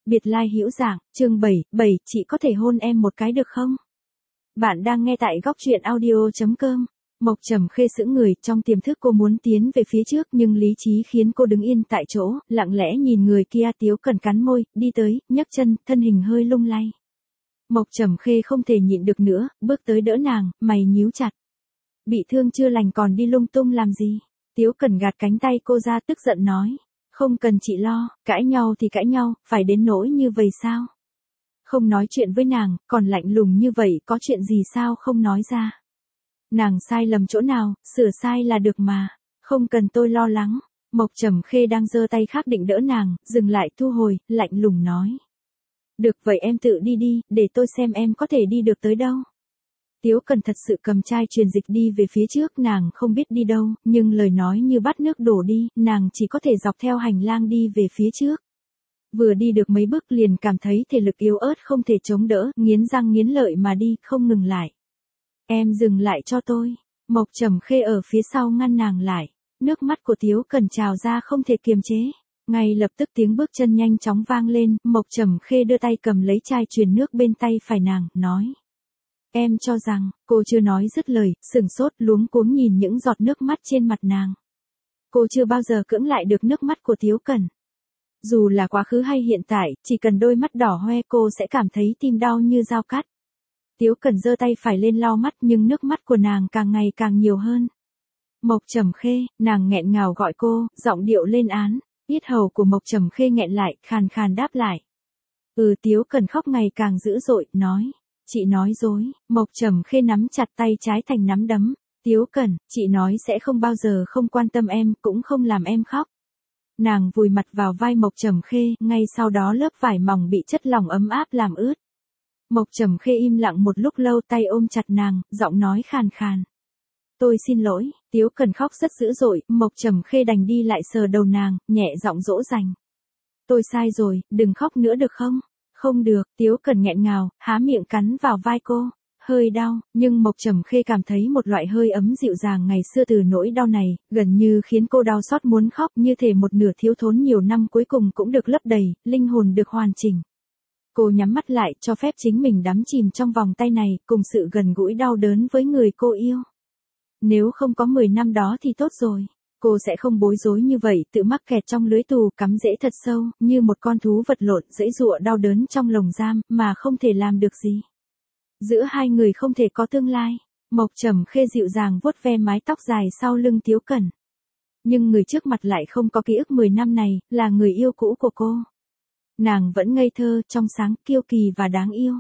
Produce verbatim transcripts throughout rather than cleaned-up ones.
Biệt lai hữu dạng, chương bảy, bảy, chị có thể hôn em một cái được không? Bạn đang nghe tại góc truyện audio chấm com. Mộc Trầm Khê sững người, trong tiềm thức cô muốn tiến về phía trước nhưng lý trí khiến cô đứng yên tại chỗ, lặng lẽ nhìn người kia. Tiếu Cẩn cắn môi, đi tới, nhấc chân, thân hình hơi lung lay. Mộc Trầm Khê không thể nhịn được nữa, bước tới đỡ nàng, mày nhíu chặt. Bị thương chưa lành còn đi lung tung làm gì? Tiếu Cẩn gạt cánh tay cô ra, tức giận nói. Không cần chị lo, cãi nhau thì cãi nhau, phải đến nỗi như vậy sao? Không nói chuyện với nàng, còn lạnh lùng như vậy, có chuyện gì sao không nói ra? Nàng sai lầm chỗ nào, sửa sai là được mà, không cần tôi lo lắng. Mộc Trầm Khê đang giơ tay khác định đỡ nàng, dừng lại thu hồi, lạnh lùng nói. Được vậy em tự đi đi, để tôi xem em có thể đi được tới đâu. Tiếu Cẩn thật sự cầm chai truyền dịch đi về phía trước, nàng không biết đi đâu, nhưng lời nói như bát nước đổ đi, nàng chỉ có thể dọc theo hành lang đi về phía trước. Vừa đi được mấy bước liền cảm thấy thể lực yếu ớt không thể chống đỡ, nghiến răng nghiến lợi mà đi, không ngừng lại. Em dừng lại cho tôi. Mộc Trầm Khê ở phía sau ngăn nàng lại. Nước mắt của Tiếu Cẩn trào ra không thể kiềm chế. Ngay lập tức tiếng bước chân nhanh chóng vang lên, Mộc Trầm Khê đưa tay cầm lấy chai truyền nước bên tay phải nàng, nói. Em cho rằng, cô chưa nói dứt lời, sửng sốt luống cuống nhìn những giọt nước mắt trên mặt nàng. Cô chưa bao giờ cưỡng lại được nước mắt của Tiếu Cẩn. Dù là quá khứ hay hiện tại, chỉ cần đôi mắt đỏ hoe cô sẽ cảm thấy tim đau như dao cắt. Tiếu Cẩn giơ tay phải lên lau mắt nhưng nước mắt của nàng càng ngày càng nhiều hơn. Mộc Trầm Khê, nàng nghẹn ngào gọi cô, giọng điệu lên án. Yết hầu của Mộc Trầm Khê nghẹn lại, khàn khàn đáp lại. Ừ. Tiếu Cẩn khóc ngày càng dữ dội, nói. Chị nói dối. Mộc Trầm Khê nắm chặt tay trái thành nắm đấm. Tiếu Cẩn, chị nói sẽ không bao giờ không quan tâm em, cũng không làm em khóc. Nàng vùi mặt vào vai Mộc Trầm Khê, ngay sau đó lớp vải mỏng bị chất lỏng ấm áp làm ướt. Mộc Trầm Khê im lặng một lúc lâu, tay ôm chặt nàng, giọng nói khàn khàn. Tôi xin lỗi. Tiếu Cẩn khóc rất dữ dội, Mộc Trầm Khê đành đi lại sờ đầu nàng, nhẹ giọng dỗ dành. Tôi sai rồi, đừng khóc nữa được không? Không được. Tiếu Cẩn nghẹn ngào, há miệng cắn vào vai cô. Hơi đau, nhưng Mộc Trầm Khê cảm thấy một loại hơi ấm dịu dàng ngày xưa từ nỗi đau này, gần như khiến cô đau xót muốn khóc, như thể một nửa thiếu thốn nhiều năm cuối cùng cũng được lấp đầy, linh hồn được hoàn chỉnh. Cô nhắm mắt lại, cho phép chính mình đắm chìm trong vòng tay này, cùng sự gần gũi đau đớn với người cô yêu. Nếu không có mười năm đó thì tốt rồi. Cô sẽ không bối rối như vậy, tự mắc kẹt trong lưới tù, cắm rễ thật sâu, như một con thú vật lộn, giãy giụa đau đớn trong lồng giam, mà không thể làm được gì. Giữa hai người không thể có tương lai. Mộc Trầm Khê dịu dàng vuốt ve mái tóc dài sau lưng Tiếu Cẩn. Nhưng người trước mặt lại không có ký ức mười năm này, là người yêu cũ của cô. Nàng vẫn ngây thơ, trong sáng, kiêu kỳ và đáng yêu.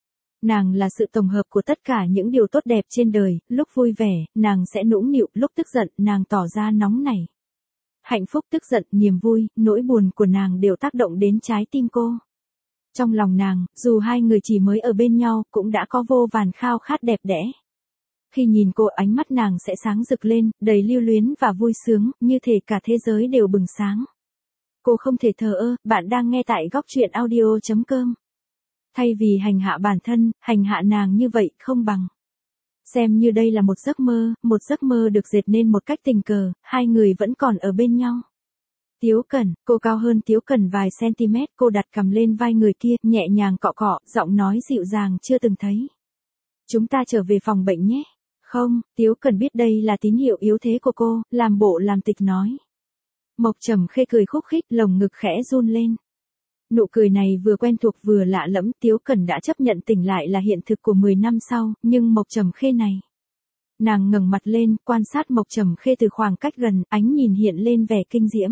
Nàng là sự tổng hợp của tất cả những điều tốt đẹp trên đời, lúc vui vẻ, nàng sẽ nũng nịu, lúc tức giận, nàng tỏ ra nóng nảy. Hạnh phúc, tức giận, niềm vui, nỗi buồn của nàng đều tác động đến trái tim cô. Trong lòng nàng, dù hai người chỉ mới ở bên nhau, cũng đã có vô vàn khao khát đẹp đẽ. Khi nhìn cô, ánh mắt nàng sẽ sáng rực lên, đầy lưu luyến và vui sướng, như thể cả thế giới đều bừng sáng. Cô không thể thờ ơ. Bạn đang nghe tại góc truyện audio chấm com. Thay vì hành hạ bản thân, hành hạ nàng như vậy không bằng. Xem như đây là một giấc mơ, một giấc mơ được dệt nên một cách tình cờ, hai người vẫn còn ở bên nhau. Tiếu Cẩn, cô cao hơn Tiếu Cẩn vài cm, cô đặt cằm lên vai người kia, nhẹ nhàng cọ cọ, giọng nói dịu dàng chưa từng thấy. Chúng ta trở về phòng bệnh nhé. Không. Tiếu Cẩn biết đây là tín hiệu yếu thế của cô, làm bộ làm tịch nói. Mộc Trầm Khê cười khúc khích, lồng ngực khẽ run lên. Nụ cười này vừa quen thuộc vừa lạ lẫm, Tiếu Cẩn đã chấp nhận tỉnh lại là hiện thực của mười năm sau, nhưng Mộc Trầm Khê này. Nàng ngẩng mặt lên, quan sát Mộc Trầm Khê từ khoảng cách gần, ánh nhìn hiện lên vẻ kinh diễm.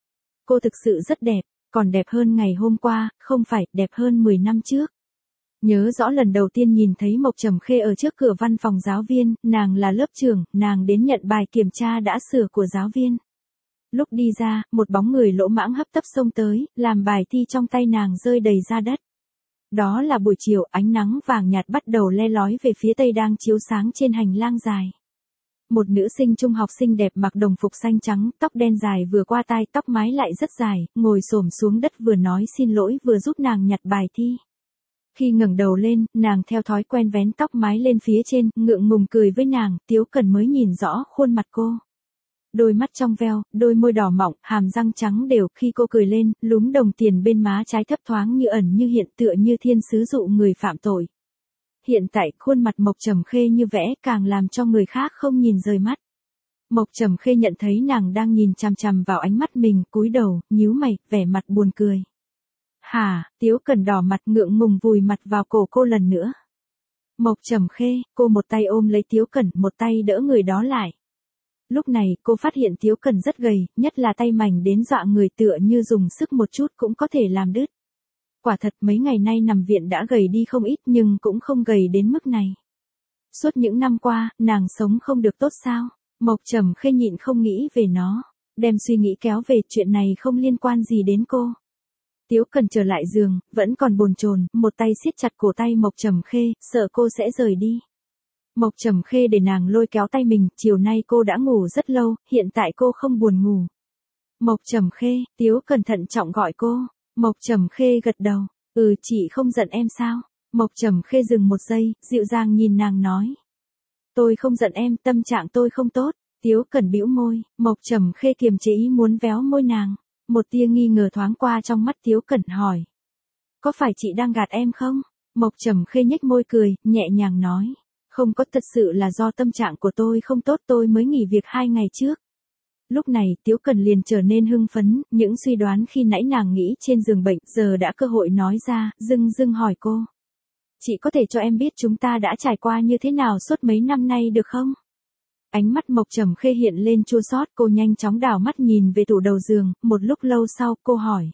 Cô thực sự rất đẹp, còn đẹp hơn ngày hôm qua, không phải, đẹp hơn mười năm trước. Nhớ rõ lần đầu tiên nhìn thấy Mộc Trầm Khê ở trước cửa văn phòng giáo viên, nàng là lớp trưởng, nàng đến nhận bài kiểm tra đã sửa của giáo viên. Lúc đi ra, một bóng người lỗ mãng hấp tấp xông tới, làm bài thi trong tay nàng rơi đầy ra đất. Đó là buổi chiều, ánh nắng vàng nhạt bắt đầu le lói về phía tây đang chiếu sáng trên hành lang dài. Một nữ sinh trung học xinh đẹp mặc đồng phục xanh trắng, tóc đen dài vừa qua tai, tóc mái lại rất dài, ngồi xổm xuống đất vừa nói xin lỗi vừa giúp nàng nhặt bài thi. Khi ngẩng đầu lên, nàng theo thói quen vén tóc mái lên phía trên, ngượng ngùng cười với nàng, Tiếu Cẩn mới nhìn rõ khuôn mặt cô. Đôi mắt trong veo, đôi môi đỏ mọng, hàm răng trắng đều, khi cô cười lên, lúm đồng tiền bên má trái thấp thoáng như ẩn như hiện, tựa như thiên sứ dụ người phạm tội. Hiện tại, khuôn mặt Mộc Trầm Khê như vẽ, càng làm cho người khác không nhìn rời mắt. Mộc Trầm Khê nhận thấy nàng đang nhìn chằm chằm vào ánh mắt mình, cúi đầu, nhíu mày, vẻ mặt buồn cười. Hả? Tiếu Cẩn đỏ mặt, ngượng ngùng vùi mặt vào cổ cô lần nữa. Mộc Trầm Khê, cô một tay ôm lấy Tiếu Cẩn, một tay đỡ người đó lại. Lúc này, cô phát hiện Tiếu Cẩn rất gầy, nhất là tay mảnh đến dọa người, tựa như dùng sức một chút cũng có thể làm đứt. Quả thật mấy ngày nay nằm viện đã gầy đi không ít nhưng cũng không gầy đến mức này. Suốt những năm qua, nàng sống không được tốt sao? Mộc Trầm Khê nhịn không nghĩ về nó, đem suy nghĩ kéo về, chuyện này không liên quan gì đến cô. Tiếu Cẩn trở lại giường, vẫn còn bồn chồn, một tay siết chặt cổ tay Mộc Trầm Khê, sợ cô sẽ rời đi. Mộc Trầm Khê để nàng lôi kéo tay mình, chiều nay cô đã ngủ rất lâu, hiện tại cô không buồn ngủ. Mộc Trầm Khê, Tiếu Cẩn thận trọng gọi cô. Mộc Trầm Khê gật đầu, ừ, chị không giận em sao? Mộc Trầm Khê dừng một giây, dịu dàng nhìn nàng nói. Tôi không giận em, tâm trạng tôi không tốt. Tiếu Cẩn bĩu môi, Mộc Trầm Khê kiềm chế ý muốn véo môi nàng. Một tia nghi ngờ thoáng qua trong mắt Tiếu Cẩn hỏi. Có phải chị đang gạt em không? Mộc Trầm Khê nhếch môi cười, nhẹ nhàng nói. Không có, thật sự là do tâm trạng của tôi không tốt, tôi mới nghỉ việc hai ngày trước. Lúc này, Tiếu Cẩn liền trở nên hưng phấn, những suy đoán khi nãy nàng nghĩ trên giường bệnh, giờ đã cơ hội nói ra, dưng dưng hỏi cô. Chị có thể cho em biết chúng ta đã trải qua như thế nào suốt mấy năm nay được không? Ánh mắt Mộc Trầm Khê hiện lên chua xót, cô nhanh chóng đảo mắt nhìn về tủ đầu giường, một lúc lâu sau, cô hỏi.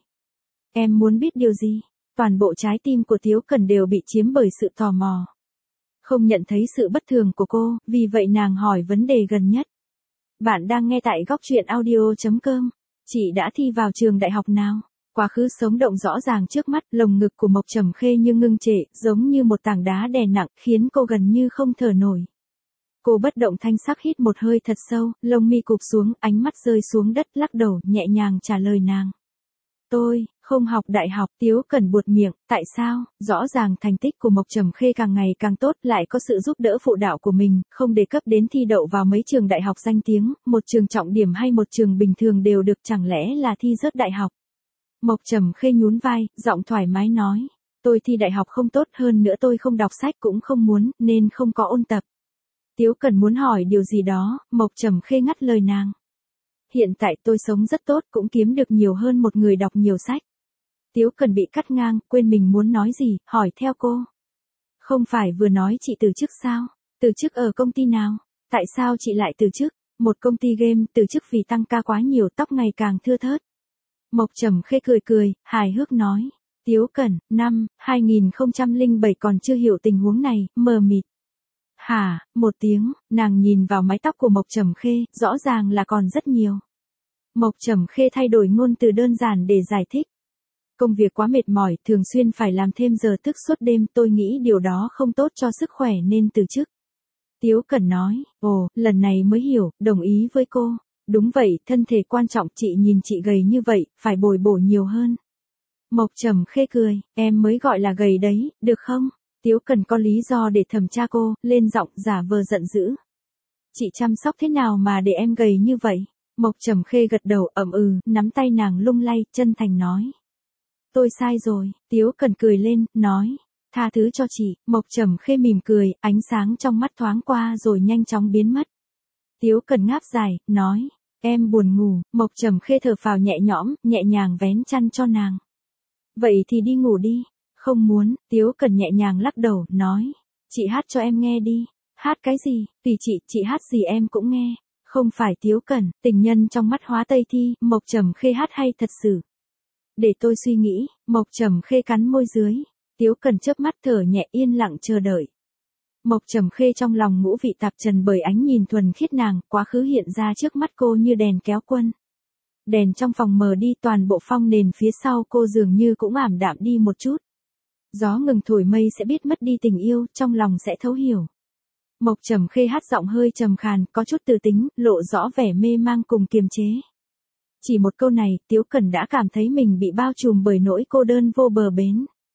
Em muốn biết điều gì? Toàn bộ trái tim của Tiếu Cẩn đều bị chiếm bởi sự tò mò. Không nhận thấy sự bất thường của cô, vì vậy nàng hỏi vấn đề gần nhất. Bạn đang nghe tại góc truyện audio chấm com. Chị đã thi vào trường đại học nào? Quá khứ sống động rõ ràng trước mắt, lồng ngực của Mộc Trầm Khê như ngưng trệ, giống như một tảng đá đè nặng, khiến cô gần như không thở nổi. Cô bất động thanh sắc hít một hơi thật sâu, lông mi cụp xuống, ánh mắt rơi xuống đất, lắc đầu, nhẹ nhàng trả lời nàng. Tôi, không học đại học. Tiếu Cẩn buột miệng, tại sao? Rõ ràng thành tích của Mộc Trầm Khê càng ngày càng tốt, lại có sự giúp đỡ phụ đạo của mình, không đề cấp đến thi đậu vào mấy trường đại học danh tiếng, một trường trọng điểm hay một trường bình thường đều được, chẳng lẽ là thi rớt đại học? Mộc Trầm Khê nhún vai, giọng thoải mái nói, tôi thi đại học không tốt, hơn nữa tôi không đọc sách cũng không muốn, nên không có ôn tập. Tiếu Cẩn muốn hỏi điều gì đó, Mộc Trầm Khê ngắt lời nàng. Hiện tại tôi sống rất tốt, cũng kiếm được nhiều hơn một người đọc nhiều sách. Tiếu Cẩn bị cắt ngang, quên mình muốn nói gì, hỏi theo cô. Không phải vừa nói chị từ chức sao? Từ chức ở công ty nào? Tại sao chị lại từ chức? Một công ty game, từ chức vì tăng ca quá nhiều, tóc ngày càng thưa thớt. Mộc Trầm Khê cười cười, hài hước nói. Tiếu Cẩn, năm hai nghìn không trăm lẻ bảy còn chưa hiểu tình huống này, mờ mịt. Hả, một tiếng, nàng nhìn vào mái tóc của Mộc Trầm Khê, rõ ràng là còn rất nhiều. Mộc Trầm Khê thay đổi ngôn từ đơn giản để giải thích. Công việc quá mệt mỏi, thường xuyên phải làm thêm giờ thức suốt đêm, tôi nghĩ điều đó không tốt cho sức khỏe nên từ chức. Tiếu Cẩn nói, ồ, lần này mới hiểu, đồng ý với cô. Đúng vậy, thân thể quan trọng, chị nhìn chị gầy như vậy, phải bồi bổ nhiều hơn. Mộc Trầm Khê cười, em mới gọi là gầy đấy, được không? Tiếu Cẩn có lý do để thẩm tra cô, lên giọng giả vờ giận dữ. Chị chăm sóc thế nào mà để em gầy như vậy? Mộc Trầm Khê gật đầu ậm ừ, nắm tay nàng lung lay, chân thành nói. Tôi sai rồi. Tiếu Cẩn cười lên, nói. Tha thứ cho chị. Mộc Trầm Khê mỉm cười, ánh sáng trong mắt thoáng qua rồi nhanh chóng biến mất. Tiếu Cẩn ngáp dài, nói. Em buồn ngủ. Mộc Trầm Khê thở phào nhẹ nhõm, nhẹ nhàng vén chăn cho nàng. Vậy thì đi ngủ đi. Không muốn. Tiếu Cẩn nhẹ nhàng lắc đầu, nói. Chị hát cho em nghe đi. Hát cái gì? Tùy chị, chị hát gì em cũng nghe. Không phải. Tiếu Cẩn, tình nhân trong mắt hóa tây thi, Mộc Trầm Khê hát hay thật sự. Để tôi suy nghĩ. Mộc Trầm Khê cắn môi dưới. Tiếu Cẩn chớp mắt thở nhẹ, yên lặng chờ đợi. Mộc Trầm Khê trong lòng ngũ vị tạp trần bởi ánh nhìn thuần khiết nàng, quá khứ hiện ra trước mắt cô như đèn kéo quân. Đèn trong phòng mờ đi, toàn bộ phong nền phía sau cô dường như cũng ảm đạm đi một chút. Gió ngừng thổi mây sẽ biết mất đi tình yêu, trong lòng sẽ thấu hiểu. Mộc Trầm Khê hát giọng hơi trầm khàn, có chút từ tính, lộ rõ vẻ mê mang cùng kiềm chế. Chỉ một câu này, Tiếu Cẩn đã cảm thấy mình bị bao trùm bởi nỗi cô đơn vô bờ bến.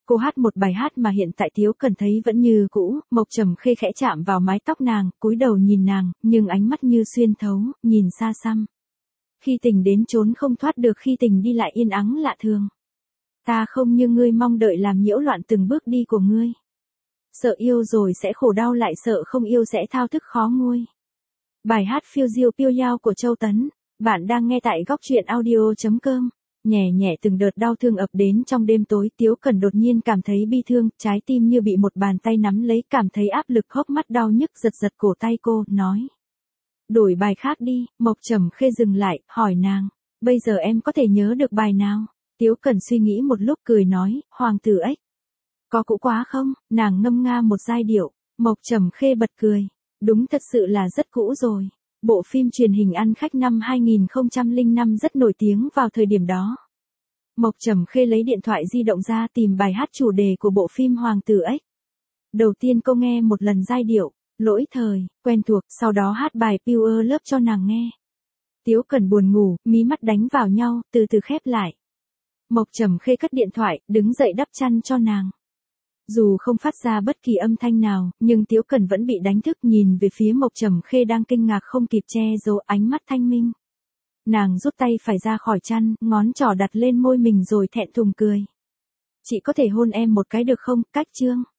Cô hát một bài hát mà hiện tại Tiếu Cần thấy vẫn như cũ, Mộc Trầm Khê khẽ chạm vào mái tóc nàng, cúi đầu nhìn nàng, nhưng ánh mắt như xuyên thấu, nhìn xa xăm. Khi tình đến trốn không thoát được, khi tình đi lại yên ắng lạ thường. Ta không như ngươi mong đợi làm nhiễu loạn từng bước đi của ngươi. Sợ yêu rồi sẽ khổ đau, lại sợ không yêu sẽ thao thức khó nguôi. Bài hát phiêu diêu phiêu dao của Châu Tấn. Bạn đang nghe tại góc truyện audio chấm com. Nhẹ nhẹ từng đợt đau thương ập đến trong đêm tối, Tiếu Cần đột nhiên cảm thấy bi thương, trái tim như bị một bàn tay nắm lấy, cảm thấy áp lực, hốc mắt đau nhức, giật giật cổ tay cô, nói. Đổi bài khác đi. Mộc Trầm Khê dừng lại, hỏi nàng, bây giờ em có thể nhớ được bài nào? Tiếu Cần suy nghĩ một lúc cười nói, Hoàng tử ếch. Có cũ quá không? Nàng ngâm nga một giai điệu. Mộc Trầm Khê bật cười. Đúng, thật sự là rất cũ rồi. Bộ phim truyền hình Ăn Khách năm hai nghìn không trăm lẻ năm rất nổi tiếng vào thời điểm đó. Mộc Trầm Khê lấy điện thoại di động ra tìm bài hát chủ đề của bộ phim Hoàng tử ếch. Đầu tiên cô nghe một lần giai điệu, lỗi thời, quen thuộc, sau đó hát bài Pure Love cho nàng nghe. Tiếu Cần buồn ngủ, mí mắt đánh vào nhau, từ từ khép lại. Mộc Trầm Khê cất điện thoại, đứng dậy đắp chăn cho nàng. Dù không phát ra bất kỳ âm thanh nào, nhưng Tiếu Cần vẫn bị đánh thức, nhìn về phía Mộc Trầm Khê đang kinh ngạc không kịp che giấu, ánh mắt thanh minh. Nàng rút tay phải ra khỏi chăn, ngón trỏ đặt lên môi mình rồi thẹn thùng cười. Chị có thể hôn em một cái được không? Cách chương.